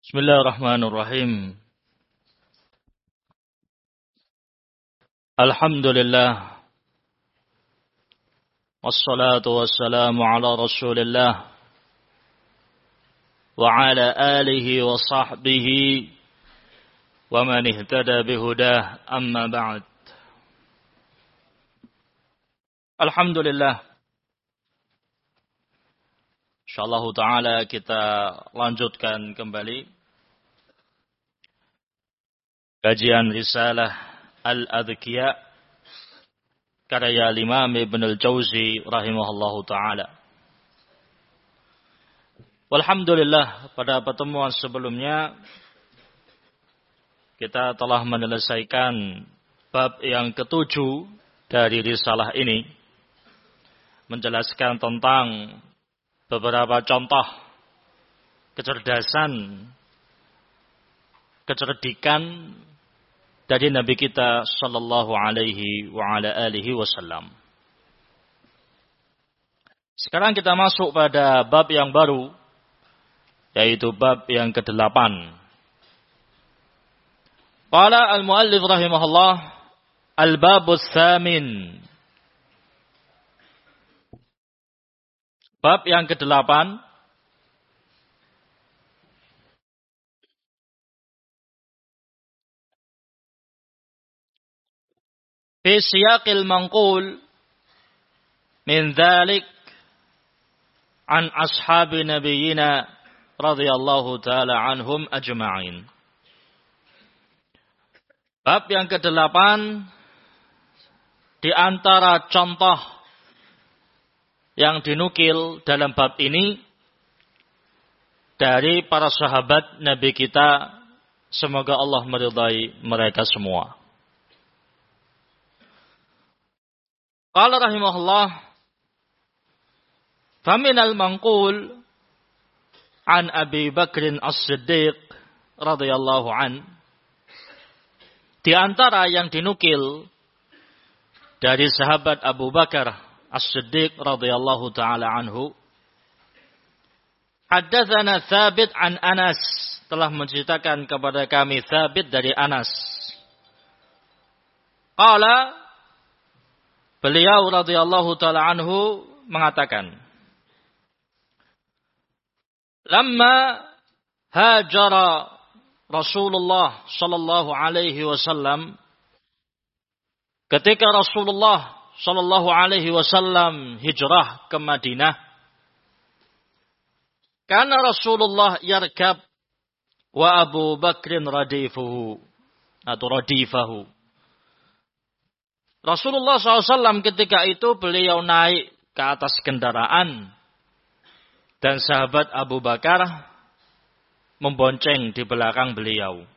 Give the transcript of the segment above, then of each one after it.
Bismillahirrahmanirrahim. Alhamdulillah. Wassalatu wassalamu ala Rasulillah wa ala alihi wa sahbihi wa man ihtada bihudah, amma ba'd. Alhamdulillah. Insyaallah taala kita lanjutkan kembali kajian risalah Al-Adhkiya karya Imam Ibn Al-Jauzi rahimahullahu ta'ala. Walhamdulillah, pada pertemuan sebelumnya kita telah menyelesaikan bab yang ketujuh dari risalah ini, menjelaskan tentang beberapa contoh kecerdikan dari Nabi kita sallallahu alaihi wa ala alihi wasallam. Sekarang kita masuk pada bab yang baru, yaitu bab yang ke-8. Qala al-muallif rahimahullah, al-babus tsamin. Bab yang ke-8, fi siyaqil manqul min dzalik an ashabi nabiyyina radhiyallahu taala anhum ajma'in. Bab yang ke-8 di antara contoh yang dinukil dalam bab ini dari para sahabat Nabi kita, semoga Allah meridai mereka semua. Qala rahimahullah, faminal manqul an Abi Bakrin As-Siddiq radhiyallahu an, di antara yang dinukil dari sahabat Abu Bakar As-Siddiq radhiyallahu taala anhu, haddatsana Tsabit an Anas, telah menceritakan kepada kami Tsabit dari Anas. Qala, beliau radhiyallahu taala anhu mengatakan, lamma hajara Rasulullah sallallahu alaihi wasallam, ketika Rasulullah sallallahu alaihi wasallam hijrah ke Madinah, kana Rasulullah yarkab wa Abu Bakrin radifuhu atau radifahu. Rasulullah SAW ketika itu beliau naik ke atas kendaraan dan sahabat Abu Bakar membonceng di belakang beliau.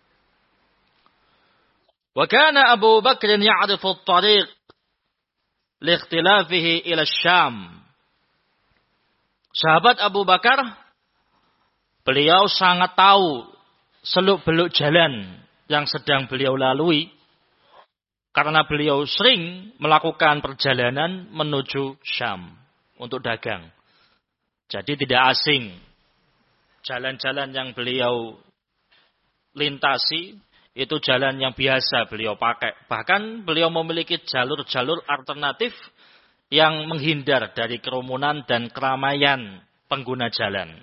Wa kana Abu Bakr ya'rifu at-tariq liikhtilafihi ila Syam. Sahabat Abu Bakar, beliau sangat tahu seluk-beluk jalan yang sedang beliau lalui, karena beliau sering melakukan perjalanan menuju Syam untuk dagang. Jadi tidak asing jalan-jalan yang beliau lintasi, itu jalan yang biasa beliau pakai. Bahkan beliau memiliki jalur-jalur alternatif yang menghindar dari kerumunan dan keramaian pengguna jalan.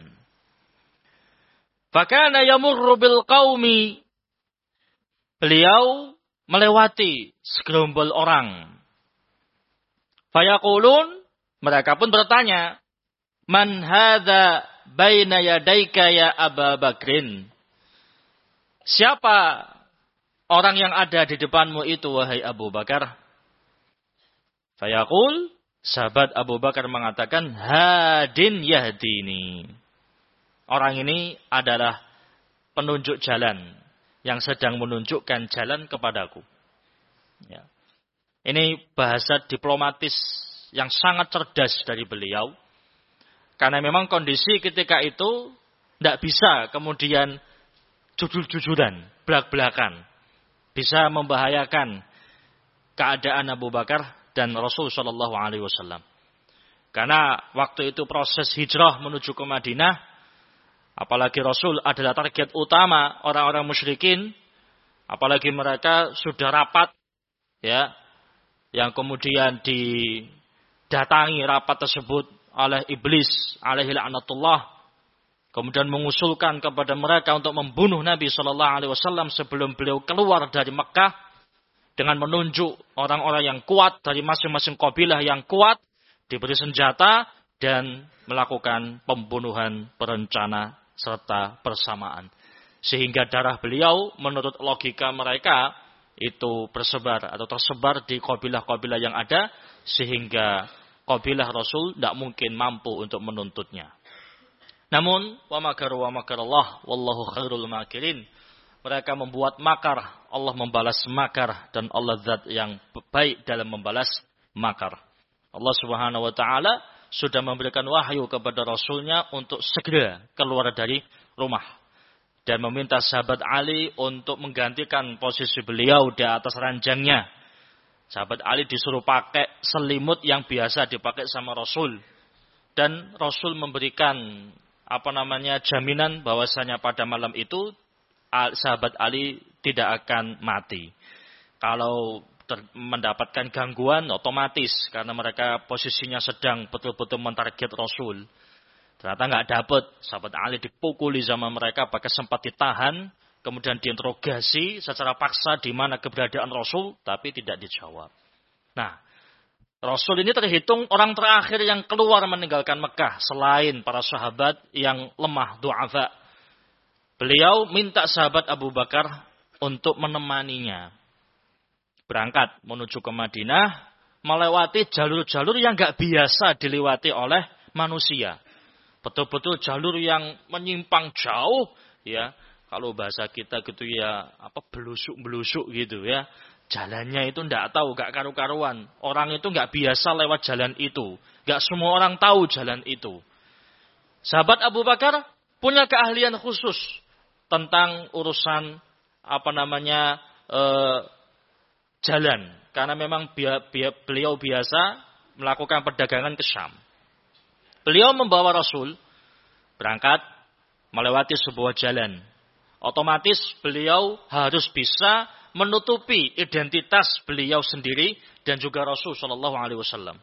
Fakana yamurru bil qaumi, beliau melewati segerombol orang. Fayaqulun, mereka pun bertanya, man hadza baina yadaika ya Aba Bakrin? Siapa orang yang ada di depanmu itu, wahai Abu Bakar? Fayaqul, sahabat Abu Bakar mengatakan, hadin yahdini. Orang ini adalah penunjuk jalan yang sedang menunjukkan jalan kepadaku. Ya. Ini bahasa diplomatis yang sangat cerdas dari beliau. Karena memang kondisi ketika itu tidak bisa kemudian jujur-jujuran, belak-belakan. Bisa membahayakan keadaan Abu Bakar dan Rasul Shallallahu Alaihi Wasallam. Karena waktu itu proses hijrah menuju ke Madinah, Apalagi Rasul adalah target utama orang-orang musyrikin. Apalagi mereka sudah rapat, ya, yang kemudian didatangi rapat tersebut oleh iblis, alaihi la'natullah, kemudian mengusulkan kepada mereka untuk membunuh Nabi Shallallahu Alaihi Wasallam sebelum beliau keluar dari Mekah dengan menunjuk orang-orang yang kuat dari masing-masing kabilah yang kuat, diberi senjata dan melakukan pembunuhan berencana serta bersamaan. Sehingga darah beliau menurut logika mereka itu tersebar di kabilah-kabilah yang ada, sehingga kabilah Rasul tidak mungkin mampu untuk menuntutnya. Namun wa makaru wa makarallah wallahu khairul makirin. Mereka membuat makar, Allah membalas makar, dan Allah zat yang baik dalam membalas makar. Allah Subhanahu wa taala sudah memberikan wahyu kepada Rasulnya untuk segera keluar dari rumah dan meminta sahabat Ali untuk menggantikan posisi beliau di atas ranjangnya. Sahabat Ali disuruh pakai selimut yang biasa dipakai sama Rasul, dan Rasul memberikan jaminan bahwasanya pada malam itu sahabat Ali tidak akan mati. Kalau mendapatkan gangguan otomatis, karena mereka posisinya sedang betul-betul mentarget Rasul. Ternyata nggak dapat. Sahabat Ali dipukuli sama mereka, bahkan sempat ditahan, kemudian diinterogasi secara paksa di mana keberadaan Rasul, tapi tidak dijawab. Nah, Rasul ini terhitung orang terakhir yang keluar meninggalkan Mekah selain para sahabat yang lemah, du'afa. Beliau minta sahabat Abu Bakar untuk menemaninya berangkat menuju ke Madinah, melewati jalur-jalur yang nggak biasa dilewati oleh manusia. Betul-betul jalur yang menyimpang jauh, ya. Kalau bahasa kita gitu ya, belusuk-belusuk gitu ya. Jalannya itu nggak tahu, nggak karu-karuan. Orang itu nggak biasa lewat jalan itu. Nggak semua orang tahu jalan itu. Sahabat Abu Bakar punya keahlian khusus tentang urusan jalan, karena memang beliau biasa melakukan perdagangan ke Syam. Beliau membawa Rasul berangkat melewati sebuah jalan. Otomatis beliau harus bisa menutupi identitas beliau sendiri dan juga Rasul Shallallahu Alaihi Wasallam.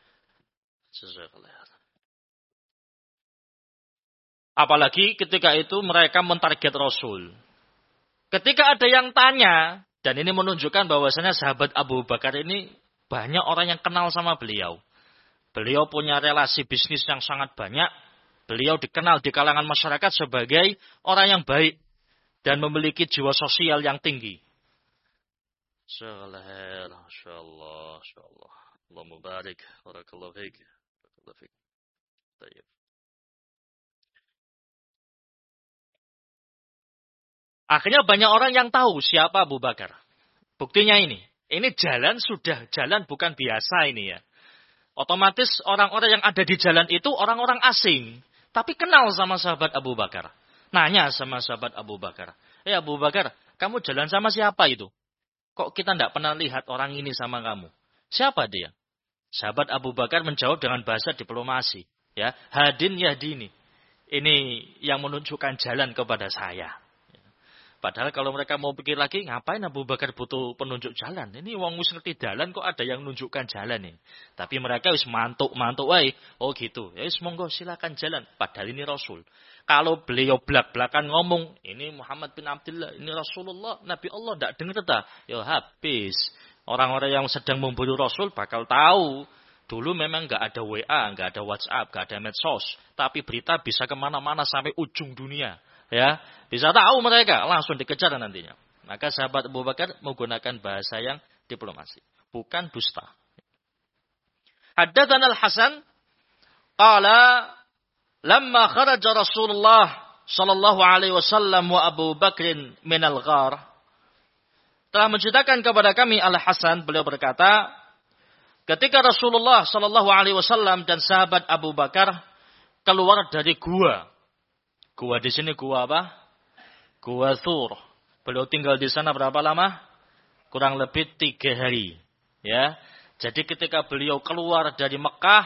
Apalagi ketika itu mereka mentarget Rasul. Ketika ada yang tanya, dan ini menunjukkan bahwasanya sahabat Abu Bakar ini banyak orang yang kenal sama beliau. Beliau punya relasi bisnis yang sangat banyak. Beliau dikenal di kalangan masyarakat sebagai orang yang baik dan memiliki jiwa sosial yang tinggi. Insyaallah. Allah mubarak. Barakallahu fiik. Akhirnya banyak orang yang tahu siapa Abu Bakar. Buktinya ini. Ini jalan bukan biasa ini ya. Otomatis orang-orang yang ada di jalan itu orang-orang asing. Tapi kenal sama sahabat Abu Bakar. Nanya sama sahabat Abu Bakar. Abu Bakar, kamu jalan sama siapa itu? Kok kita tidak pernah lihat orang ini sama kamu? Siapa dia? Sahabat Abu Bakar menjawab dengan bahasa diplomasi. Ya, hadin yahdini. Ini yang menunjukkan jalan kepada saya. Padahal kalau mereka mau pikir lagi, ngapain Abu Bakar butuh penunjuk jalan? Ini wong wis ngerti jalan kok ada yang menunjukkan jalan nih. Tapi mereka wis mantuk wae. Oh gitu. Ya wis monggo silakan jalan. Padahal ini Rasul. Kalau beliau belak-belakan ngomong, ini Muhammad bin Abdullah, ini Rasulullah, Nabi Allah, tidak dengar tak? Ya habis. Orang-orang yang sedang memburu Rasul bakal tahu. Dulu memang nggak ada WA, nggak ada WhatsApp, nggak ada medsos. Tapi berita bisa kemana-mana sampai ujung dunia. Ya, bisa tahu mereka, langsung dikejar nantinya. Maka sahabat Abu Bakar menggunakan bahasa yang diplomasi, bukan dusta. Haddatsana Al-Hasan qala lamma kharaja Rasulullah sallallahu alaihi wasallam wa Abu Bakr min al-ghar. Telah menceritakan kepada kami Al-Hasan, beliau berkata, ketika Rasulullah sallallahu alaihi wasallam dan sahabat Abu Bakar keluar dari gua. Gua di sini gua apa? Gua Thur. Beliau tinggal di sana berapa lama? Kurang lebih 3 hari. Ya. Jadi ketika beliau keluar dari Mekah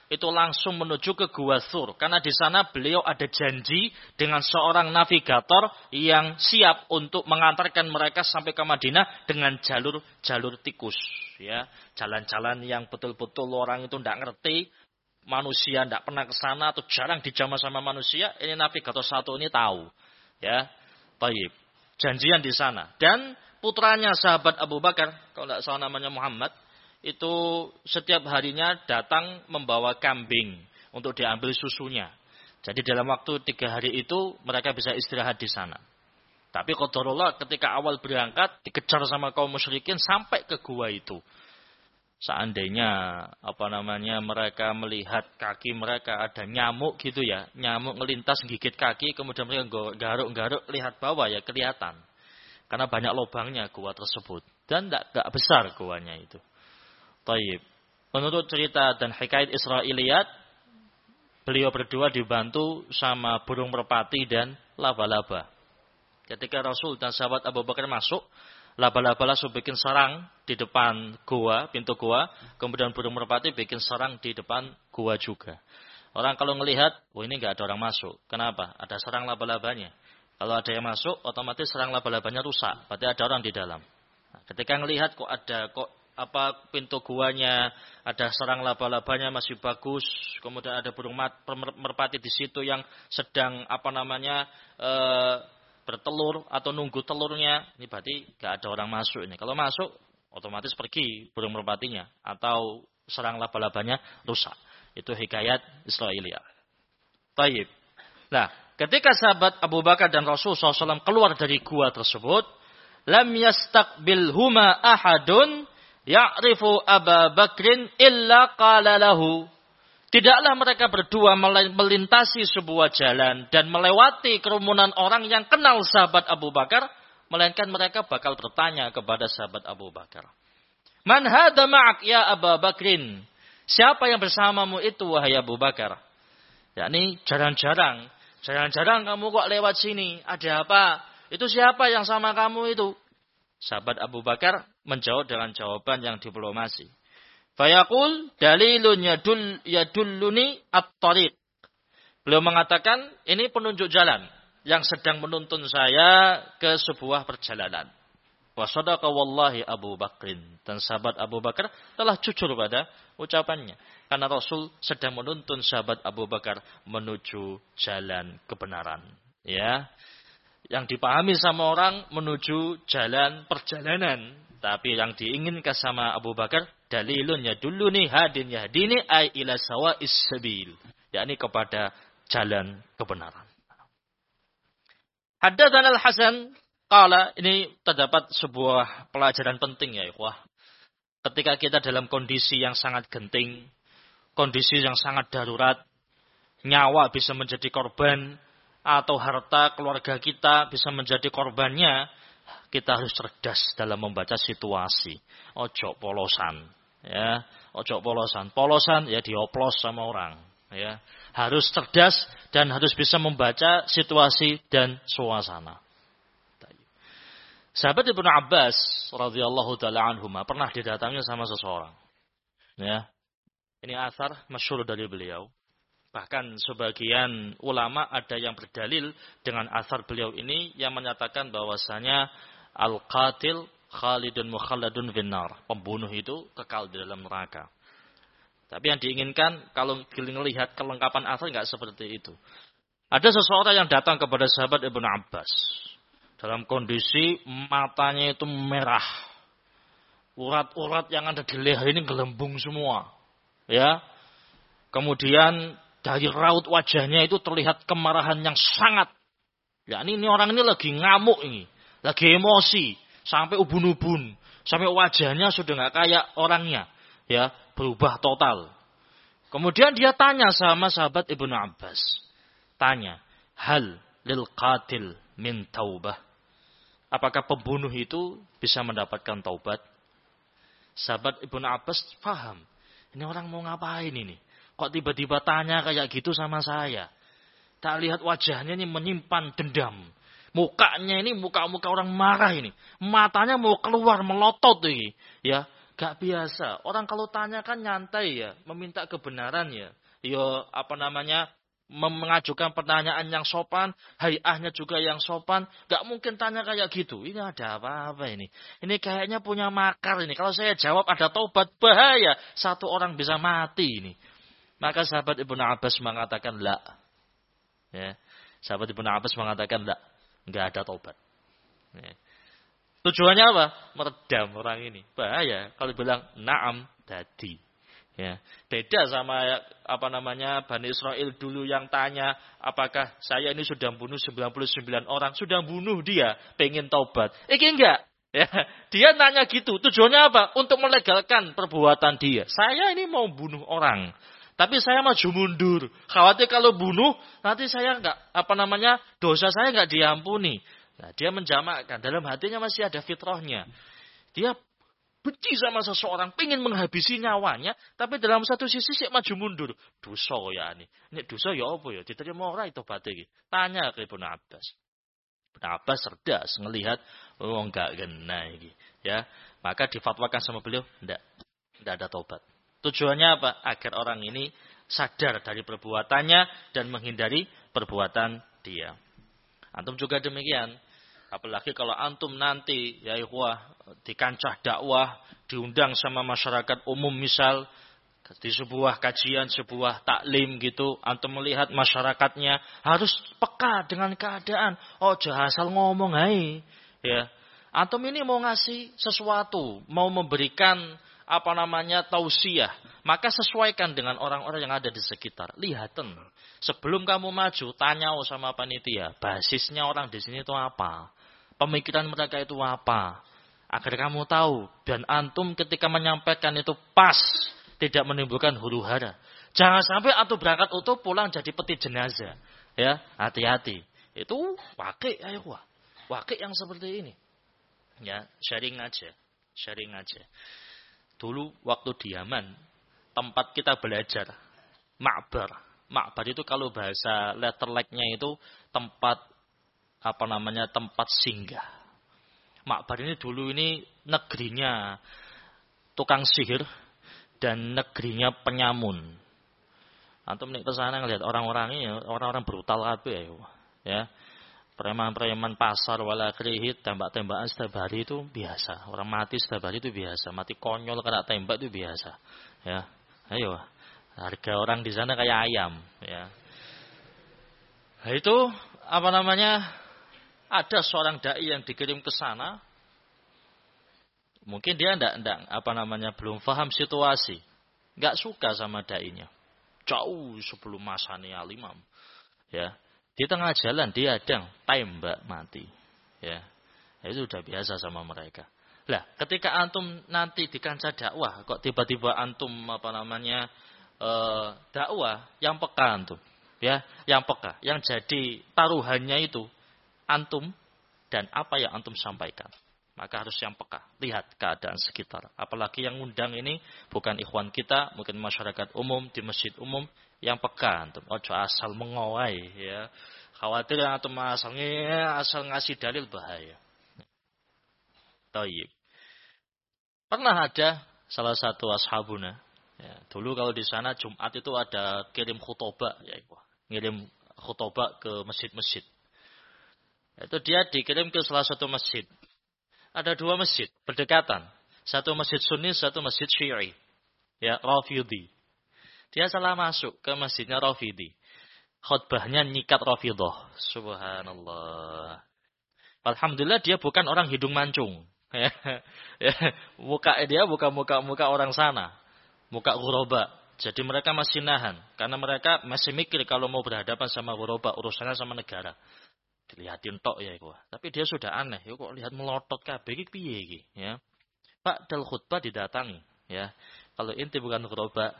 itu langsung menuju ke Gua Thur. Karena di sana beliau ada janji dengan seorang navigator yang siap untuk mengantarkan mereka sampai ke Madinah dengan jalur tikus. Ya, jalan-jalan yang betul-betul orang itu tidak ngerti. Manusia tidak pernah ke sana atau jarang dijamah sama manusia. Ini navigator satu ini tahu. Ya, baik. Janjian di sana. Dan putranya sahabat Abu Bakar, kalau tidak salah namanya Muhammad, itu setiap harinya datang membawa kambing untuk diambil susunya. Jadi dalam waktu 3 hari itu mereka bisa istirahat di sana. Tapi qadarullah ketika awal berangkat dikejar sama kaum musyrikin sampai ke gua itu. Seandainya mereka melihat kaki mereka ada nyamuk gitu ya, nyamuk ngelintas gigit kaki, kemudian mereka garuk-garuk lihat bawah ya kelihatan. Karena banyak lubangnya gua tersebut dan tidak besar guanya itu. Taib. Menurut cerita dan hikayat Israiliyat, beliau berdua dibantu sama burung merpati dan laba-laba. Ketika Rasul dan sahabat Abu Bakar masuk, laba-laba langsung bikin sarang di depan gua, pintu gua, kemudian burung merpati bikin sarang di depan gua juga. Orang kalau melihat, ini nggak ada orang masuk. Kenapa? Ada sarang laba-labanya. Kalau ada yang masuk, otomatis sarang laba-labanya rusak. Berarti ada orang di dalam. Nah, ketika melihat pintu guanya, ada sarang laba-labanya masih bagus, kemudian ada burung merpati di situ yang sedang bertelur atau nunggu telurnya, ini berarti gak ada orang masuk ini. Kalau masuk, otomatis pergi burung merpatinya atau sarang laba-labanya rusak. Itu hikayat Israiliyah. Taib. Nah, ketika sahabat Abu Bakar dan Rasul SAW keluar dari gua tersebut, lam yastaqbilhuma ahadun ya'rifu Abu Bakrin illa qala lahu. Tidaklah mereka berdua melintasi sebuah jalan dan melewati kerumunan orang yang kenal sahabat Abu Bakar, melainkan mereka bakal bertanya kepada sahabat Abu Bakar. Man hadha ma'ak ya Abu Bakrin? Siapa yang bersamamu itu wahai Abu Bakar? Yakni jarang-jarang kamu kok lewat sini. Ada apa? Itu siapa yang sama kamu itu? Sahabat Abu Bakar menjawab dengan jawaban yang diplomasi. Fayaqul dalilun yadulluni at-tariq. Beliau mengatakan ini penunjuk jalan yang sedang menuntun saya ke sebuah perjalanan. Wa sadaqa wallahi Abu Bakrin. Dan sahabat Abu Bakar telah jujur pada ucapannya. Karena Rasul sedang menuntun sahabat Abu Bakar menuju jalan kebenaran. Ya. Yang dipahami sama orang menuju jalan perjalanan. Tapi yang diinginkan sama Abu Bakar, dalilun yadulluni hadin yahdini ay ila sawa'is sabil. Yakni kepada jalan kebenaran. Haddatsana Al-Hasan qala, ini terdapat sebuah pelajaran penting ya ikhwah. Ketika kita dalam kondisi yang sangat genting, kondisi yang sangat darurat, nyawa bisa menjadi korban, atau harta keluarga kita bisa menjadi korbannya, kita harus cerdas dalam membaca situasi. Ojo polosan, ya. Ojo polosan. Polosan ya dioplos sama orang, ya. Harus cerdas dan harus bisa membaca situasi dan suasana. Sahabat Ibnu Abbas radhiyallahu taala anhuma pernah didatangi sama seseorang. Ya. Ini athar masyhur dari beliau. Bahkan sebagian ulama ada yang berdalil dengan asar beliau ini yang menyatakan bahwasanya al-qatil khalidun mukhalladun finnar. Pembunuh itu kekal di dalam neraka. Tapi yang diinginkan kalau melihat kelengkapan asar enggak seperti itu. Ada seseorang yang datang kepada sahabat Ibnu Abbas dalam kondisi matanya itu merah. Urat-urat yang ada di leher ini gelembung semua. Ya. Kemudian dari raut wajahnya itu terlihat kemarahan yang sangat. Ya ini orang ini lagi ngamuk ini. Lagi emosi. Sampai ubun-ubun. Sampai wajahnya sudah nggak kayak orangnya. Ya, berubah total. Kemudian dia tanya sama sahabat Ibnu Abbas. Tanya. Hal lil qatil min taubah. Apakah pembunuh itu bisa mendapatkan taubat? Sahabat Ibnu Abbas paham. Ini orang mau ngapain ini? Kok tiba-tiba tanya kayak gitu sama saya? Tak lihat wajahnya ini menyimpan dendam. Mukanya ini muka-muka orang marah ini. Matanya mau keluar melotot ini. Ya, Gak biasa. Orang kalau tanya kan nyantai ya, meminta kebenaran ya. Ya mengajukan pertanyaan yang sopan, haiahnya juga yang sopan. Gak mungkin tanya kayak gitu. Ini ada apa-apa ini? Ini kayaknya punya makar ini. Kalau saya jawab ada taubat, bahaya. Satu orang bisa mati ini. Maka sahabat Ibnu Abbas mengatakan la. Ya. Sahabat Ibnu Abbas mengatakan la. Enggak ada taubat. Ya. Tujuannya apa? Meredam orang ini. Bahaya. Kalau bilang na'am, dadi. Ya. Beda sama Bani Israel dulu yang tanya, apakah saya ini sudah bunuh 99 orang, sudah bunuh dia, pengen taubat. Ini enggak. Ya. Dia nanya gitu. Tujuannya apa? Untuk melegalkan perbuatan dia. Saya ini mau bunuh orang. Tapi saya maju mundur. Khawatir kalau bunuh, nanti saya enggak, dosa saya enggak diampuni. Nah, dia menjamakkan. Dalam hatinya masih ada fitrahnya. Dia benci sama seseorang, pengen menghabisi nyawanya, tapi dalam satu sisi maju mundur. Dosa ya ini. Ini dosa ya apa ya? Diterima orang itu batik. Tanya ke Ibnu Abbas. Ibnu Abbas cerdas ngelihat, oh enggak kena ini. Ya, maka difatwakan sama beliau, enggak ada taubat. Tujuannya apa? Agar orang ini sadar dari perbuatannya dan menghindari perbuatan dia. Antum juga demikian. Apalagi kalau antum nanti ya ikhwah di kancah dakwah diundang sama masyarakat umum misal di sebuah kajian, sebuah taklim gitu, antum melihat masyarakatnya harus peka dengan keadaan. Oh, jangan asal ngomong hai. Ya. Antum ini mau ngasih sesuatu, mau memberikan tausiah, maka sesuaikan dengan orang-orang yang ada di sekitar. Lihatan. Sebelum kamu maju, tanya sama panitia, basisnya orang di sini itu apa? Pemikiran mereka itu apa? Agar kamu tahu. Dan antum ketika menyampaikan itu pas. Tidak menimbulkan huru hara. Jangan sampai antum berangkat utuh pulang jadi peti jenazah. Ya, hati-hati. Itu wakil ya. Wakil yang seperti ini. Ya, sharing aja. Dulu waktu di Yaman, tempat kita belajar. Ma'bar. Ma'bar itu kalau bahasa letterleknya itu tempat tempat singgah. Ma'bar ini dulu ini negerinya tukang sihir dan negerinya penyamun. Antum nek kesana ngelihat orang-orangnya, orang-orang brutal kabeh ya. Preman-preman pasar wala krihit, tembak-tembakan setiap hari itu biasa. Orang mati setiap hari itu biasa. Mati konyol kena tembak itu biasa. Ya. Ayo. Harga orang di sana kayak ayam, ya. Nah, itu ada seorang dai yang dikirim ke sana. Mungkin dia belum paham situasi. Enggak suka sama dainya. Jauh sebelum masanya al-imam. Ya. Di tengah jalan dia adang tembak mati. Ya. Itu sudah biasa sama mereka. Lah, ketika antum nanti di kancah dakwah kok tiba-tiba antum dakwah yang peka antum. Ya, yang peka, yang jadi taruhannya itu antum dan apa yang antum sampaikan. Maka harus yang peka. Lihat keadaan sekitar. Apalagi yang ngundang ini bukan ikhwan kita, mungkin masyarakat umum, di masjid umum. Yang peka antum. Ojo asal mengawai. Ya. Khawatir yang antum asal ngasih dalil bahaya. Tayyib. Pernah ada salah satu ashabuna. Ya, dulu kalau di sana Jumat itu ada kirim khutbah. Ya, ngirim khutbah ke masjid-masjid. Itu dia dikirim ke salah satu masjid. Ada dua masjid berdekatan. Satu masjid Sunni, satu masjid Syi'i. Ya, Rafidhi. Dia salah masuk ke masjidnya Rafidhi. Khutbahnya nyikat Rafidah. Subhanallah. Alhamdulillah dia bukan orang hidung mancung. Ya, muka dia bukan muka orang sana. Muka ghuraba. Jadi mereka masih nahan. Karena mereka masih mikir kalau mau berhadapan sama ghuraba. Urusannya sama negara. Dilihatin tok ya itu. Tapi dia sudah aneh. Ya kok lihat melotot kabeh iki piye iki, ya. Pak dal khutbah didatangi, ya. Kalau inti bukan ghuraba.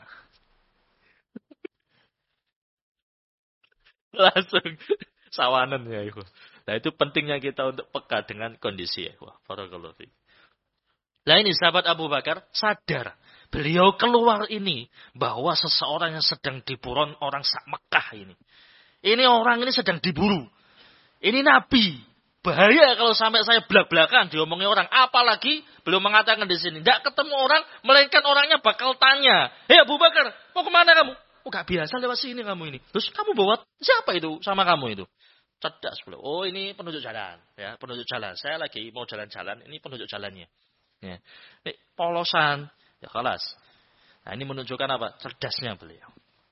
Langsung sawanan ya itu. Nah, itu pentingnya kita untuk peka dengan kondisi ya. Wah, barakallahu fiik. Nah, ini sahabat Abu Bakar sadar. Beliau keluar ini bahwa seseorang yang sedang diburu orang sak Mekah ini. Ini orang ini sedang diburu. Ini nabi. Bahaya kalau sampai saya belak-belakan diomongin orang. Apalagi belum mengatakan di sini. Tidak ketemu orang, melainkan orangnya bakal tanya. Hei Abu Bakar, mau kemana kamu? Oh gak biasa lewat sini kamu ini. Terus kamu bawa siapa itu sama kamu itu? Cerdas beliau. Oh ini penunjuk jalan. Ya, penunjuk jalan. Saya lagi mau jalan-jalan. Ini penunjuk jalannya. Ya. Ini polosan. Ya kelas. Nah ini menunjukkan apa? Cerdasnya beliau.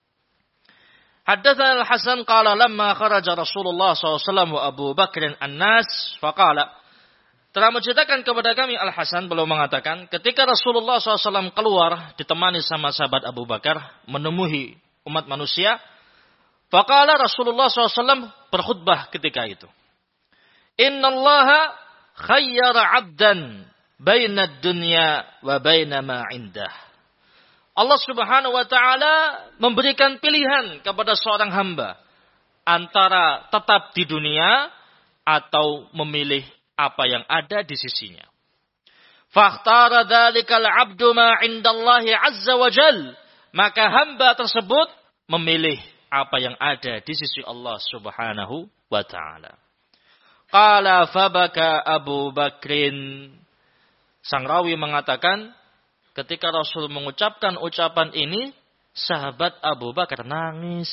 Haddatsana Al-Hasan qala lamma kharaja Rasulullah SAW wa Abu Bakr an-nas faqala. Telah menceritakan kepada kami Al-Hasan beliau mengatakan ketika Rasulullah SAW keluar ditemani sama sahabat Abu Bakar menemui umat manusia, faqala Rasulullah SAW berkhutbah ketika itu. Innallaha khayyara 'abdan baina ad-dunya wa baina ma 'indah. Allah Subhanahu wa taala memberikan pilihan kepada seorang hamba antara tetap di dunia atau memilih apa yang ada di sisinya. Fakhtara dzalikal 'abdu ma 'indallahi 'azza wa jal. Maka hamba tersebut memilih apa yang ada di sisi Allah Subhanahu wa taala. Qala fabaka Abu Bakrin. Sang rawi mengatakan ketika Rasul mengucapkan ucapan ini, sahabat Abu Bakar nangis.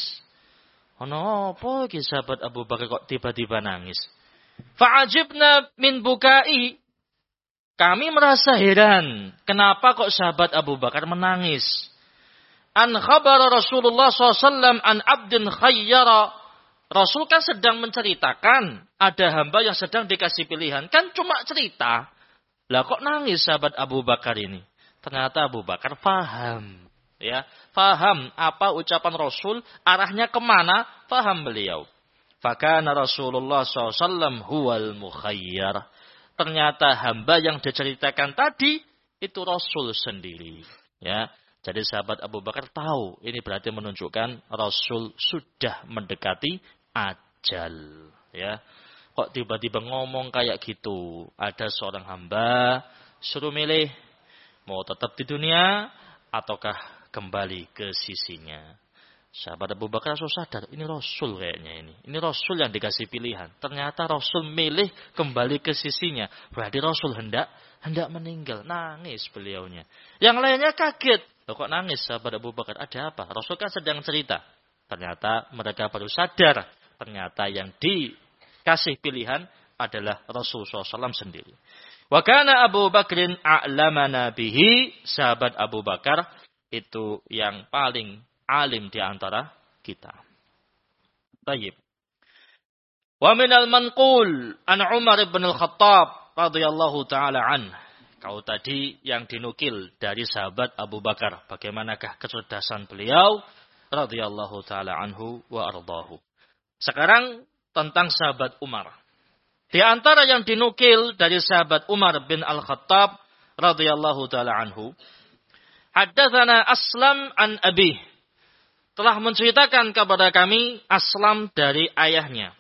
Ono apa iki sahabat Abu Bakar kok tiba-tiba nangis? Fa'ajibna min bukai. Kami merasa heran, kenapa kok sahabat Abu Bakar menangis? An khabar Rasulullah SAW an abdin khayyara. Rasul kan sedang menceritakan ada hamba yang sedang dikasih pilihan. Kan cuma cerita. Lah kok nangis sahabat Abu Bakar ini? Ternyata Abu Bakar faham. Ya, faham apa ucapan Rasul, arahnya kemana, faham beliau. Fakana Rasulullah SAW huwal mukhayyar. Ternyata hamba yang diceritakan tadi, itu Rasul sendiri. Ya, jadi sahabat Abu Bakar tahu, ini berarti menunjukkan Rasul sudah mendekati ajal. Ya, kok tiba-tiba ngomong kayak gitu. Ada seorang hamba, suruh milih, mau tetap di dunia ataukah kembali ke sisinya. Sahabat Abu Bakar langsung sadar, ini Rasul kayaknya ini. Ini Rasul yang dikasih pilihan. Ternyata Rasul milih kembali ke sisinya. Berarti Rasul hendak meninggal. Nangis beliaunya. Yang lainnya kaget. Loh kok nangis sahabat Abu Bakar? Ada apa? Rasul kan sedang cerita. Ternyata mereka baru sadar. Ternyata yang dikasih pilihan adalah Rasul SAW sendiri. Wa kana Abu Bakrin a'lamana bihi. Sahabat Abu Bakar itu yang paling alim di antara kita. Baik. Wa minal manqul an Umar bin Al-Khattab radhiyallahu taala an. Kau tadi yang dinukil dari sahabat Abu Bakar, bagaimanakah kecerdasan beliau radhiyallahu taala anhu wa ardahu. Sekarang tentang sahabat Umar. Di antara yang dinukil dari sahabat Umar bin Al-Khattab radhiyallahu taala anhu, haddatsana Aslam an Abi. Telah menceritakan kepada kami Aslam dari ayahnya.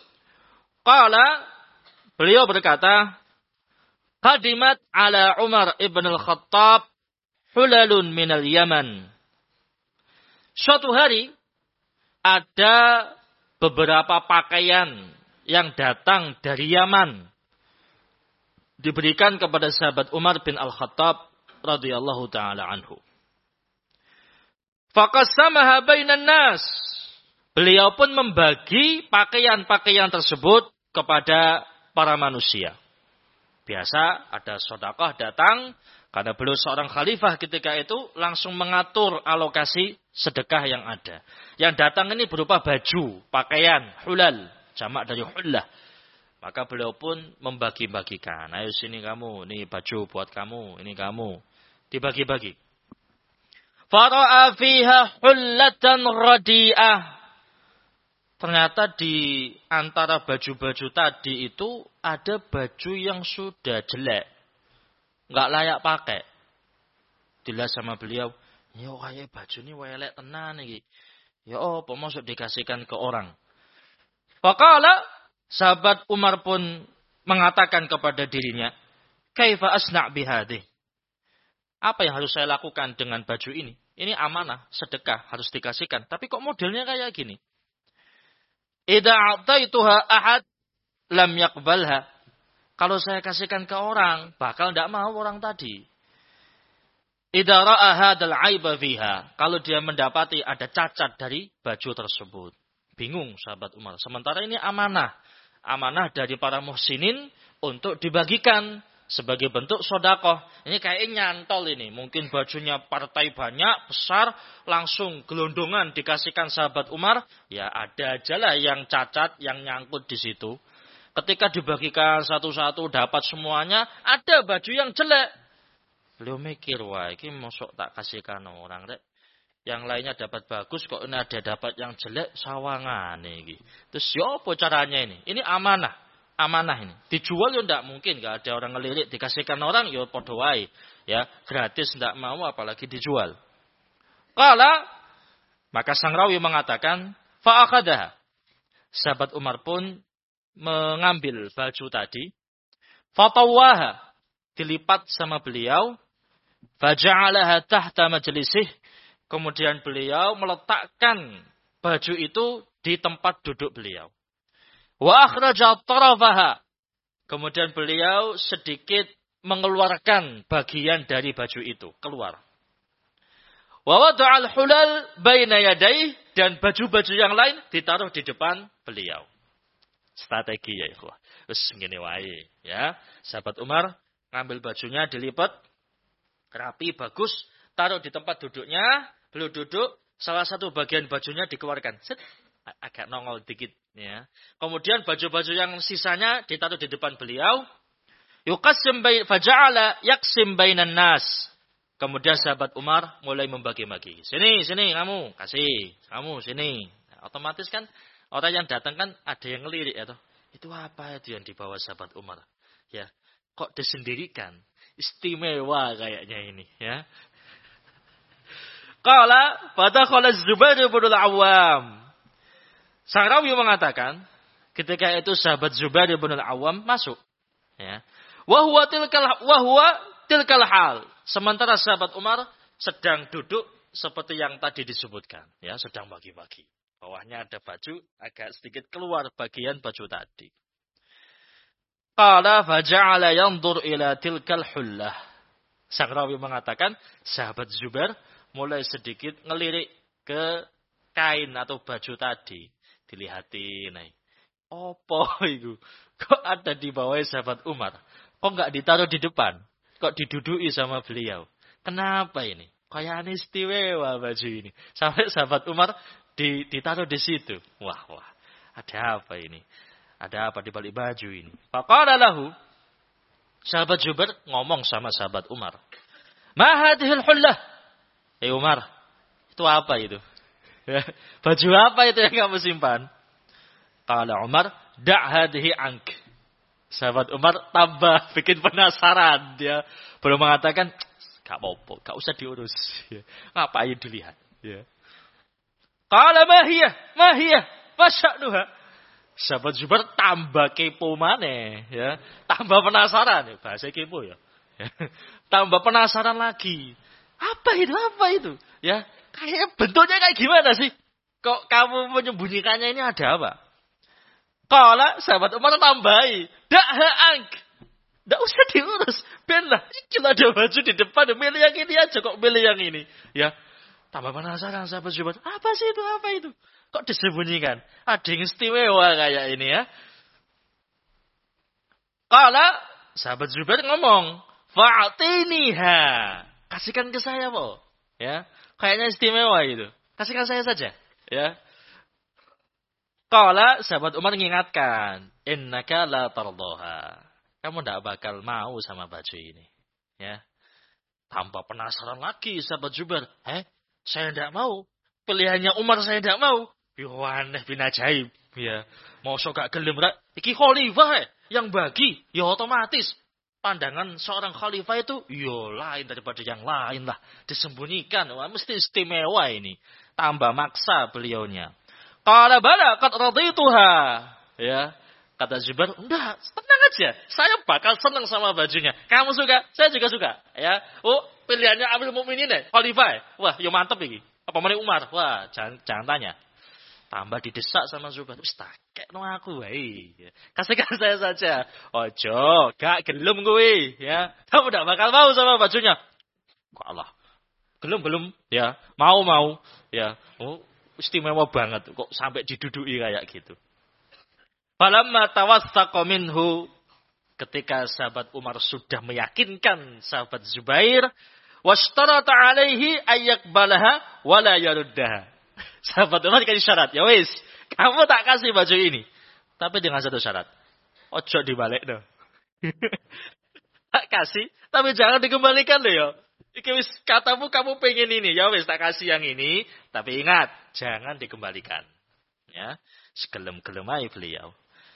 Qala, beliau berkata, qadimat ala Umar ibn Al-Khattab hulalun minal Yaman. Suatu hari ada beberapa pakaian yang datang dari Yaman diberikan kepada sahabat Umar bin Al-Khattab radhiyallahu taala anhu. Faqassamaha bainan nas. Beliau pun membagi pakaian-pakaian tersebut kepada para manusia. Biasa ada sedekah datang karena beliau seorang khalifah ketika itu langsung mengatur alokasi sedekah yang ada. Yang datang ini berupa baju, pakaian, hulal. Jamak dari hullah. Maka beliau pun membagi-bagikan. Ayo sini kamu, ini baju buat kamu, ini kamu. Dibagi-bagi. Fara'a fiha hullatan radi'ah. Ternyata di antara baju-baju tadi itu ada baju yang sudah jelek. Nggak layak pakai. Dilihat sama beliau. Ya kayak baju ini welek tenan iki. Ya apa maksud dikasihkan ke orang. Faqala, sahabat Umar pun mengatakan kepada dirinya, kaifa asna' bihadih? Apa yang harus saya lakukan dengan baju ini? Ini amanah, sedekah, harus dikasihkan. Tapi kok modelnya kayak gini? Idza a'taituha ahad lam yaqbalha. Kalau saya kasihkan ke orang, bakal tidak mau orang tadi. Idza ra'a hadzal 'aiba fiha. Kalau dia mendapati ada cacat dari baju tersebut. Bingung sahabat Umar. Sementara ini amanah. Amanah dari para muhsinin untuk dibagikan sebagai bentuk sedekah. Ini kayak nyantol ini. Mungkin bajunya partai banyak, besar, langsung gelondongan dikasihkan sahabat Umar. Ya ada aja lah yang cacat, yang nyangkut di situ. Ketika dibagikan satu-satu dapat semuanya, ada baju yang jelek. Beliau mikir, wah ini masuk tak kasihkan orang rek. Yang lainnya dapat bagus, kok ini ada dapat yang jelek, sawangan ini. Terus apa caranya ini? Ini amanah. Amanah ini. Dijual ya tidak mungkin, nggak ada orang ngelirik. Dikasihkan orang ya podo wae. Ya, gratis tidak mau apalagi dijual. Kala, maka sang rawi mengatakan, fa'akadaha. Sahabat Umar pun mengambil baju tadi. Fatawaha. Dilipat sama beliau. Faja'alaha tahta majlisih. Kemudian beliau meletakkan baju itu di tempat duduk beliau. Wa akhraja tarafaha. Kemudian beliau sedikit mengeluarkan bagian dari baju itu. Keluar. Wa wada'al hulal baina yadayh. Dan baju-baju yang lain ditaruh di depan beliau. Strategi ya ikhwah. Terus ngene wae. Ya. Sahabat Umar ngambil bajunya dilipat. Rapi, bagus. Taruh di tempat duduknya. Beliau duduk. Salah satu bagian bajunya dikeluarkan. Set. Agak nongol dikit. Ya. Kemudian baju-baju yang sisanya ditaruh di depan beliau. Faja'ala yaksim bainan nas. Kemudian sahabat Umar mulai membagi-bagi. Sini, kamu. Kasih. Kamu, sini. Otomatis kan orang yang datang kan ada yang ngelirik. Ya, itu apa itu yang dibawa sahabat Umar? Ya. Kok disendirikan? Istimewa kayaknya ini. Ya. Qala fadakhala Zubair bin al-Awwam. Sang rawi mengatakan, ketika itu sahabat Zubair bin al-Awwam masuk. Ya. Wa huwa tilkal hal. Sementara sahabat Umar sedang duduk seperti yang tadi disebutkan, ya, sedang bagi-bagi. Bawahnya ada baju, agak sedikit keluar bagian baju tadi. Qala faja'ala yanzur ila tilkal hullah. Sang rawi mengatakan, sahabat Zubair mulai sedikit ngelirik ke kain atau baju tadi. Dilihatin. Apa itu? Kok ada di bawah sahabat Umar? Kok enggak ditaruh di depan? Kok didudui sama beliau? Kenapa ini? Kayak istimewa baju ini. Sampai sahabat Umar ditaruh di situ. Wah. Ada apa ini? Ada apa di balik baju ini? Faqala lahu. Sahabat Zubair ngomong sama sahabat Umar. Ma hadhil hullah? Umar, itu apa itu? Baju apa itu yang kamu simpan? Qala Umar, da' hadhihi ank. Sahabat Umar tambah bikin penasaran. Dia belum mengatakan, gak apa-apa, gak usah diurus. Ngapain dilihat? Qala mahiyah, masya'nuha. Sahabat Zubair tambah kepo maneh, ya. Tambah penasaran, bahasa kepo ya. Tambah penasaran lagi. Apa itu? Ya, kayak bentuknya kayak gimana sih? Kok kamu menyembunyikannya ini ada apa? Kala sahabat Umar tambahi, da'ha ank. Nggak usah diurus. Benlah, ini ada baju di depan, milih yang ini aja kok milih yang ini. Ya, tambah penasaran sahabat Zubair. Apa itu? Kok disembunyikan? Ada yang istimewa kayak ini ya. Kala sahabat Zubair ngomong, fa'atiniha. Kasihkan ke saya, Po. Ya, kayaknya istimewa itu. Kasihkan saya saja, ya. Qala sahabat Umar mengingatkan, innaka la tardaha. Kamu tidak bakal mau sama baju ini, ya. Tambah penasaran lagi sahabat Zubair. Saya tidak mau. Pilihannya Umar saya tidak mau. Aneh bin ajaib, ya. Mau gak gelem ra. Iki khalifah yang bagi, ya otomatis. Pandangan seorang khalifah itu, lain daripada yang lain lah. Disembunyikan, wah, mesti istimewa ini. Tambah maksa beliaunya. Qala bala qad radituha. Ya, kata Zubair, enggak, tenang aja. Saya bakal senang sama bajunya. Kamu suka, saya juga suka. Ya, pilihannya Amirul Mukminin khalifah. Wah, yo mantep ini. Apa meneh Umar? Wah, jangan tanya. Tambah didesak sama Zubair. Wis tak kekno aku wae. Kasihkan saya saja. Ojo, gak gelem kowe ya. Kamu tidak bakal mau sama bajunya. Kok Allah. Gelem ya. Mau ya. Oh, istimewa banget kok sampai diduduki kayak gitu. Falamma tawassaqa minhu, ketika sahabat Umar sudah meyakinkan sahabat Zubair, washtarata alaihi ayyaqbalaha wala yaruddaha. Sahabat Umar kasih syarat, ya wis, kamu tak kasih baju ini, tapi dengan satu syarat. Ojo dibalik no. Tak kasih, tapi jangan dikembalikan loh ya. Iki wis katamu kamu pengen ini, ya wis tak kasih yang ini, tapi ingat jangan dikembalikan. Ya, segelem-gelem aja beliau.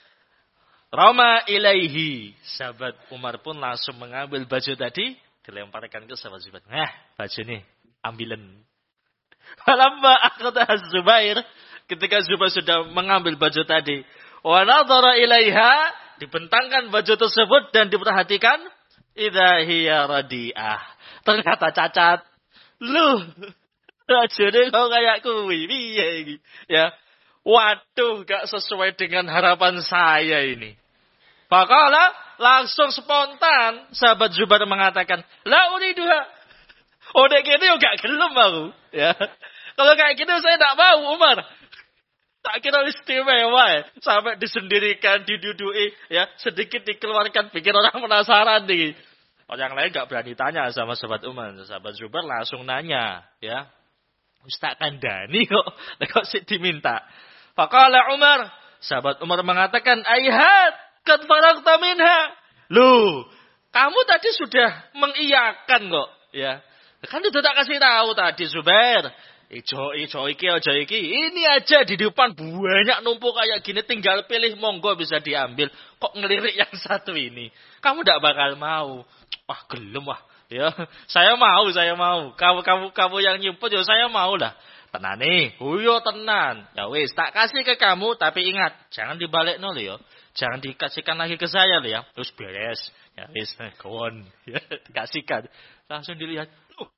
Rama ilaihi, sahabat Umar pun langsung mengambil baju tadi, dilemparkan ke sahabat Zubair. Nah, baju nih, ambilan. Falamma akhadha Zubair, ketika Zubair sudah mengambil baju tadi, wa nadhara ilaiha, dibentangkan baju tersebut dan diperhatikan, idza hiya radiah. Ternyata cacat. Loh, bajune kok kayak kuwi, piye iki? Ya. Waduh, gak sesuai dengan harapan saya ini. Faqala, langsung spontan sahabat Zubair mengatakan, la uriduha. Udah gitu ya gak gelem aku. Ya. Kalau kayak gitu saya tak mau Umar. Tak kira istimewa ya. Sampai disendirikan, didudui, ya, sedikit dikeluarkan, bikin orang penasaran nih. Orang lain gak berani tanya sama sahabat Umar. Sahabat Zubair langsung nanya, ya. Ustaz kandani kok sih diminta. Faqala Umar, sahabat Umar mengatakan, "Aihat, qad faragta minha." Loh, kamu tadi sudah mengiyakan kok, ya. Kan udah tak kasih tahu tadi Zubair. Ijo iki. Ini aja di depan banyak numpuk kayak gini, tinggal pilih monggo bisa diambil. Kok ngelirik yang satu ini? Kamu tidak bakal mau. Wah, gelem wah. Ya, saya mau. Kamu yang nyumput ya saya mau lah. Tenan nih, huyo tenan. Ya wis, tak kasih ke kamu, tapi ingat, jangan dibalik nol ya. Jangan dikasihkan lagi ke saya loh ya. Terus beres. Ya wis, kawan. Ya, dikasihkan. Langsung dilihat.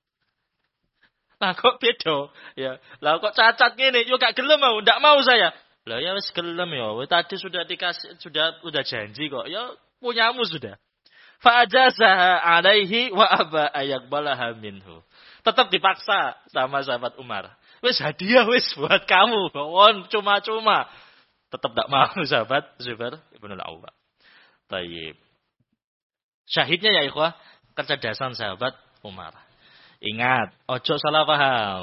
Lah kok beda? Ya, lah kok cacat gini? Yo gak gelem mau, ndak mau saya. Lah ya wis gelem ya. Tadi sudah dikasih, sudah janji kok. Ya punyamu sudah. Fa'ajazaha alaihi wa aba ayaqbalaha minhu. Tetap dipaksa sama sahabat Umar. Wis hadiah wis buat kamu. Won cuma-cuma. Tetap tak mau sahabat Zubair ibn al-Awwam. Tayyib. Syahidnya ya ikhwah, kecerdasan sahabat Umar. Ingat, ojo salah paham.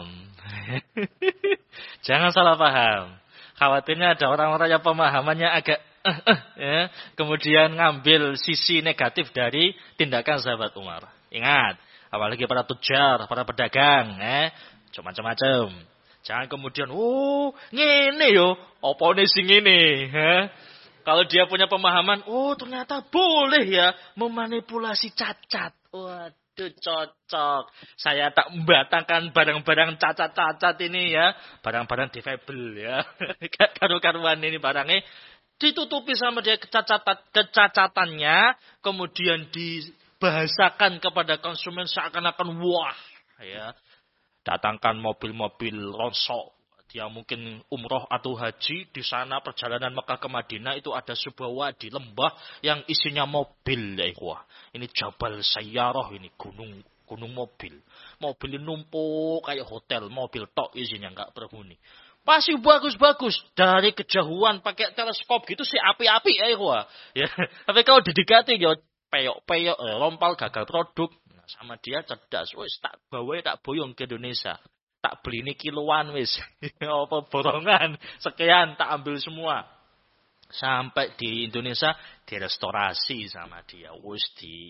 Jangan salah paham. Khawatirnya ada orang-orang yang pemahamannya agak ya, kemudian ngambil sisi negatif dari tindakan sahabat Umar. Ingat, apalagi para tujar, para pedagang, macam-macam. Jangan kemudian, ngene yo, opone sing ngene, Kalau dia punya pemahaman, ternyata boleh ya memanipulasi cacat. Waduh, cocok. Saya tak membatangkan barang-barang cacat-cacat ini ya, barang-barang difabel ya. Karu-karuan ini barangnya ditutupi sama dia kecacatannya, kemudian dibahasakan kepada konsumen seakan-akan wah, ya. Datangkan mobil-mobil ronsok. Dia mungkin umroh atau haji, di sana perjalanan Mekah ke Madinah itu ada sebuah wadi lembah yang isinya mobil, ya ikhwah. Ini Jabal Sayyarah, ini gunung mobil. Mobil numpuk kayak hotel, mobil tok isinya enggak berhuni. Pasti bagus-bagus. Dari kejauhan pakai teleskop gitu sih api-api ya ikhwah. Ya, tapi kalau didekati ya peyok-peyok, rompal gagal produk. Nah, sama dia cerdas. Wis tak bawa tak boyong ke Indonesia. Tak beli ini kiloan wis. Apa borongan. Sekian tak ambil semua. Sampai di Indonesia direstorasi sama dia. Wis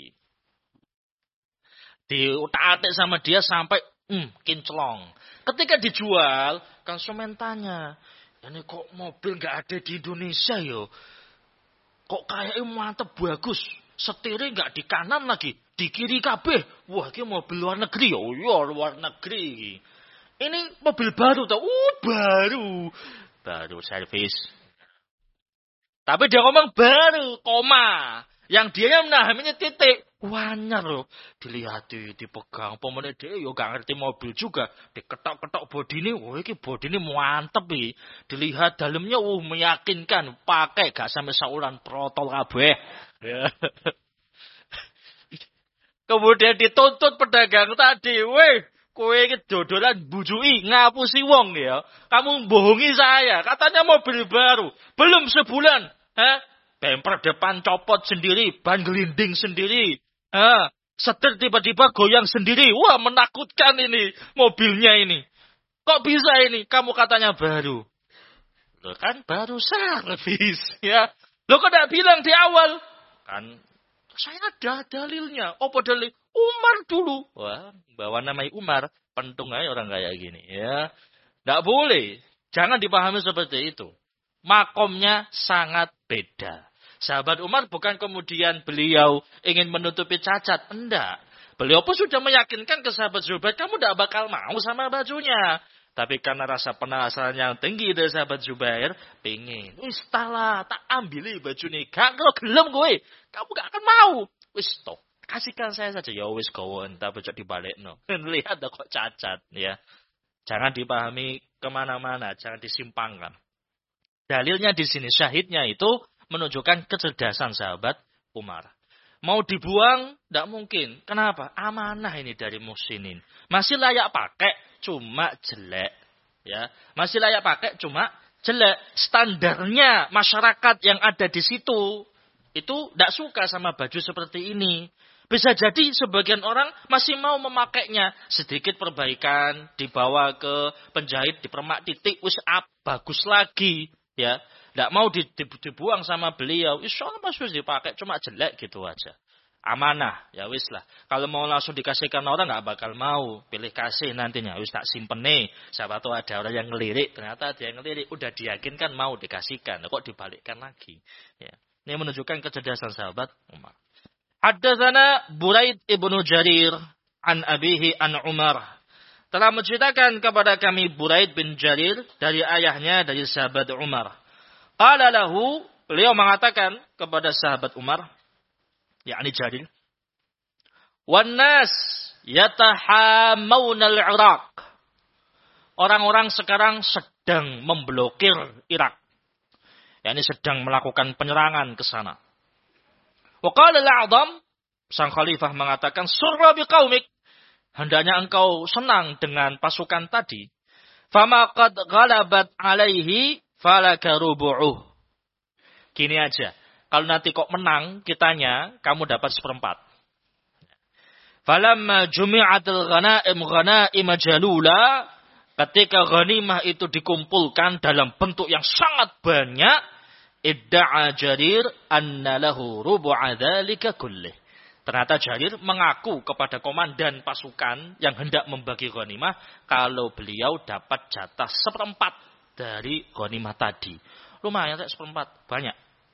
diutak-atik sama dia sampai kinclong. Ketika dijual, konsumen tanya, ini kok mobil nggak ada di Indonesia yo? Kok kayaknya mantep bagus. Setirnya nggak di kanan lagi, di kiri kabeh. Wah, ini mobil luar negeri yo. Yo luar negeri. Ini mobil baru tau? Baru servis. Tapi dia ngomong baru, koma. Yang dia yang memahaminya titik. Wanyar loh. Dilihat, dipegang. Pemenang dia yo gak ngerti mobil juga. Diketok-ketok bodine. Wah ini bodine mantep nih. Dilihat dalamnya meyakinkan. Pakai gak sampai saulan protol kabeh. Ya. Kemudian dituntut pedagang tadi. Weh, kowe iki dodolan bujui, ngapusi wong ya. Kamu bohongi saya. Katanya mobil baru. Belum sebulan. Bemper depan copot sendiri. Ban gelinding sendiri. Setir tiba-tiba goyang sendiri. Wah, menakutkan ini mobilnya ini. Kok bisa ini? Kamu katanya baru. Loh kan baru servis ya. Loh kok tidak bilang di awal? Kan saya ada dalilnya. Apa dalil? Umar dulu. Wah, bawa nama Umar. Pentung aja orang kayak gini. Ya, tidak boleh. Jangan dipahami seperti itu. Makomnya sangat beda. Sahabat Umar bukan kemudian beliau ingin menutupi cacat. Enggak. Beliau pun sudah meyakinkan ke sahabat Zubair, kamu tidak bakal mau sama bajunya. Tapi karena rasa penasaran yang tinggi dari sahabat Zubair, pengen. Wis tak ambili baju nih. Gak kalau gelem gue. Kamu gak akan mau. Wis stop. Kasihkan saya saja. Ya wis kowe entah bocok dibalik no. Lihat kok cacat ya. Jangan dipahami kemana-mana. Jangan disimpangkan. Dalilnya di sini. Syahidnya itu menunjukkan kecerdasan sahabat Umar. Mau dibuang, tidak mungkin. Kenapa? Amanah ini dari muhsinin. Masih layak pakai, cuma jelek. Ya, masih layak pakai, cuma jelek. Standarnya masyarakat yang ada di situ, itu tidak suka sama baju seperti ini. Bisa jadi sebagian orang masih mau memakainya. Sedikit perbaikan, dibawa ke penjahit, dipermak titik, bagus lagi. Ya, tidak mau dibuang sama beliau. Insya Allah masih dipakai, cuma jelek gitu aja. Amanah, ya wis lah. Kalau mau langsung dikasihkan orang nggak bakal mau. Pilih kasih nantinya, wis tak simpen nih. Siapa tahu ada orang yang ngelirik, ternyata ada yang ngelirik. Udah diyakinkan mau dikasihkan, kok dibalikkan lagi. Ya. Ini menunjukkan kecerdasan sahabat Umar. Haddatsana Buraid ibnu Jarir an abihi an Umar. Telah menceritakan kepada kami Buraid bin Jarir dari ayahnya dari sahabat Umar. Qala lahu, beliau mengatakan kepada sahabat Umar, yakni Jarir, wan nas yatahamawna al-Iraq. Orang-orang sekarang sedang memblokir Irak. Yakni sedang melakukan penyerangan ke sana. Wa qala al-A'dham, sang khalifah mengatakan, surra biqaumik. Hendaknya engkau senang dengan pasukan tadi. Fama qad ghalabat alaihi falaka rubu'uh. Gini aja. Kalau nanti kok menang kitanya, kamu dapat 1/4. Falamma jumi'atil ghanaim jalula. Ketika ghanimah itu dikumpulkan dalam bentuk yang sangat banyak. Idda'a Jarir anna lahu rubu'a dzalika kullih. Ternyata Jarir mengaku kepada komandan pasukan yang hendak membagi ghanimah kalau beliau dapat jatah 1/4 dari ghanimah tadi. Lumayan 1/4, banyak.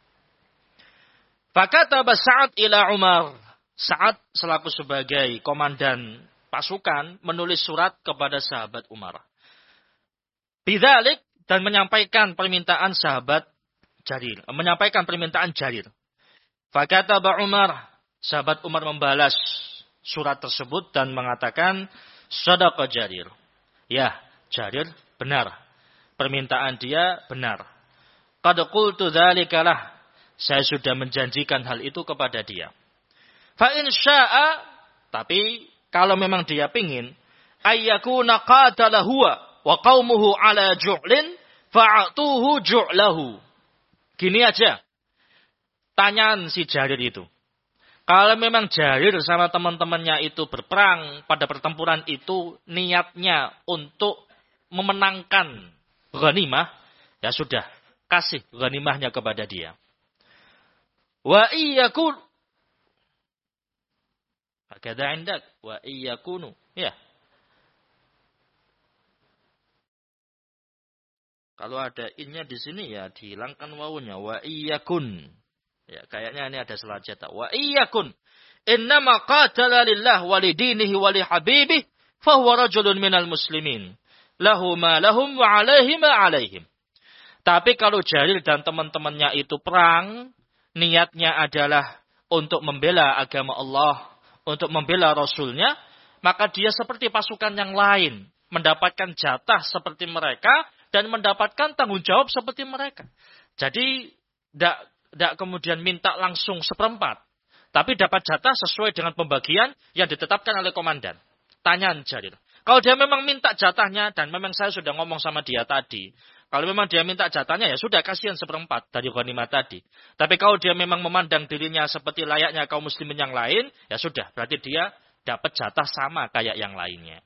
Fakataba Sa'ad ila Umar. Sa'ad selaku sebagai komandan pasukan menulis surat kepada sahabat Umar. Bidzalik, dan menyampaikan permintaan sahabat Jarir, menyampaikan permintaan Jarir. Fakataba Umar. Sahabat Umar membalas surat tersebut dan mengatakan, Shadaqa Jarir. Ya, Jarir benar. Permintaan dia benar. Qad qultu dzalika lah. Saya sudah menjanjikan hal itu kepada dia. Fa in syaa, tapi kalau memang dia pingin, ayyakuna qatala huwa wa qaumuhu ala ju'lin fa'atuhu ju'lahu. Gini aja. Tanyaan si Jarir itu. Kalau memang Jarir sama teman-temannya itu berperang pada pertempuran itu niatnya untuk memenangkan ghanimah, ya sudah, kasih ghanimahnya kepada dia. Wa iyyakun hakadha indak wa iyyakunu, ya. Kalau ada innya di sini ya dihilangkan wawunya, wa iyyakun. Ya, kayaknya ini ada salah cetak. Wa iyyakun innama qatala lillah wa lidinihi wa lihabibih fa huwa rajulun minal muslimin. Lahu ma lahum wa alaihi ma alaihim. Tapi kalau Jarir dan teman-temannya itu perang, niatnya adalah untuk membela agama Allah, untuk membela Rasulnya, maka dia seperti pasukan yang lain, mendapatkan jatah seperti mereka, dan mendapatkan tanggung jawab seperti mereka. Jadi, tidak kemudian minta langsung seperempat, tapi dapat jatah sesuai dengan pembagian yang ditetapkan oleh komandan. Tanyaan Jarir. Kalau dia memang minta jatahnya, dan memang saya sudah ngomong sama dia tadi, kalau memang dia minta jatahnya, ya sudah, kasihan seperempat dari ghanimah tadi. Tapi kalau dia memang memandang dirinya seperti layaknya kaum muslimin yang lain, ya sudah, berarti dia dapat jatah sama kayak yang lainnya.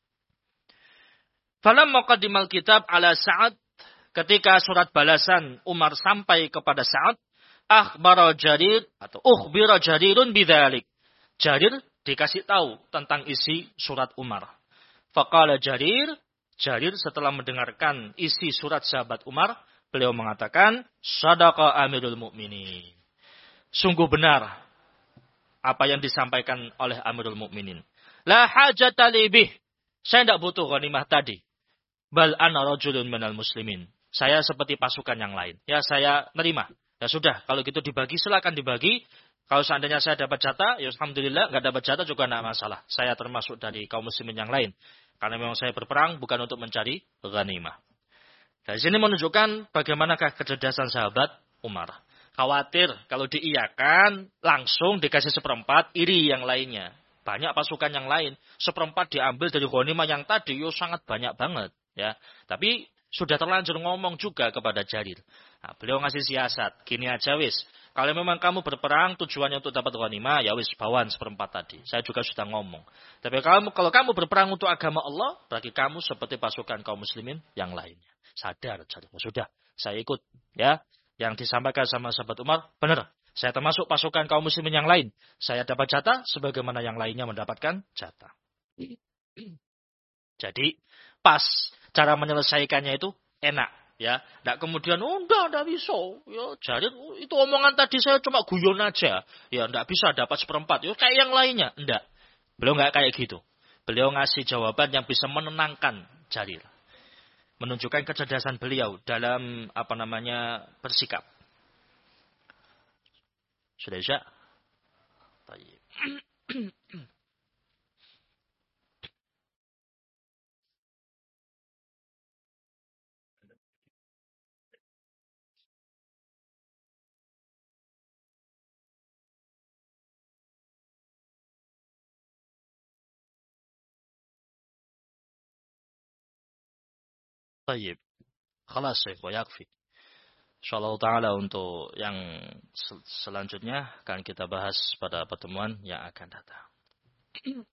Falamma qaddimal kitab ala Sa'ad, ketika surat balasan Umar sampai kepada Sa'ad, akhbara Jarir atau ukhbira Jarirun bidzalik. Jarir dikasih tahu tentang isi surat Umar. Faqala Jarir setelah mendengarkan isi surat sahabat Umar, beliau mengatakan, Shadaqa Amirul Mukminin. Sungguh benar apa yang disampaikan oleh Amirul Mukminin. La hajata li bih. Saya tidak butuh ghanimah tadi. Bal ana rajulun minal muslimin. Saya seperti pasukan yang lain. Ya, saya nerima. Ya sudah, kalau gitu dibagi, silakan dibagi. Kalau seandainya saya dapat jatah, ya alhamdulillah, nggak dapat jatah juga tidak masalah. Saya termasuk dari kaum muslimin yang lain. Karena memang saya berperang bukan untuk mencari ghanimah. Dari sini menunjukkan bagaimanakah kecerdasan sahabat Umar. Khawatir kalau diiyakan, langsung dikasih seperempat, iri yang lainnya. Banyak pasukan yang lain, seperempat diambil dari ghanimah yang tadi, yo sangat banyak banget. Ya, tapi sudah terlanjur ngomong juga kepada Jarir. Nah, beliau ngasih siasat, gini aja wis. Kalau memang kamu berperang tujuannya untuk dapat ghanimah, ya wis bawaan seperempat tadi. Saya juga sudah ngomong. Tapi kalau kamu berperang untuk agama Allah, berarti kamu seperti pasukan kaum muslimin yang lainnya. Sadar, Jarir. Sudah, saya ikut. Ya, yang disampaikan sama sahabat Umar, benar. Saya termasuk pasukan kaum muslimin yang lain. Saya dapat jatah sebagaimana yang lainnya mendapatkan jatah. Jadi, pas cara menyelesaikannya itu enak. Ya, tidak kemudian, enggak bisa. Ya, Jarir, itu omongan tadi saya cuma guyon aja. Ya, tidak bisa dapat seperempat. Ya, kayak yang lainnya. Enggak. Beliau enggak kayak gitu. Beliau ngasih jawaban yang bisa menenangkan Jarir. Menunjukkan kecerdasan beliau dalam bersikap. Sudah Isya? Baik. Baik. Khalas ya, yakfi. Insyaallah taala untuk yang selanjutnya akan kita bahas pada pertemuan yang akan datang.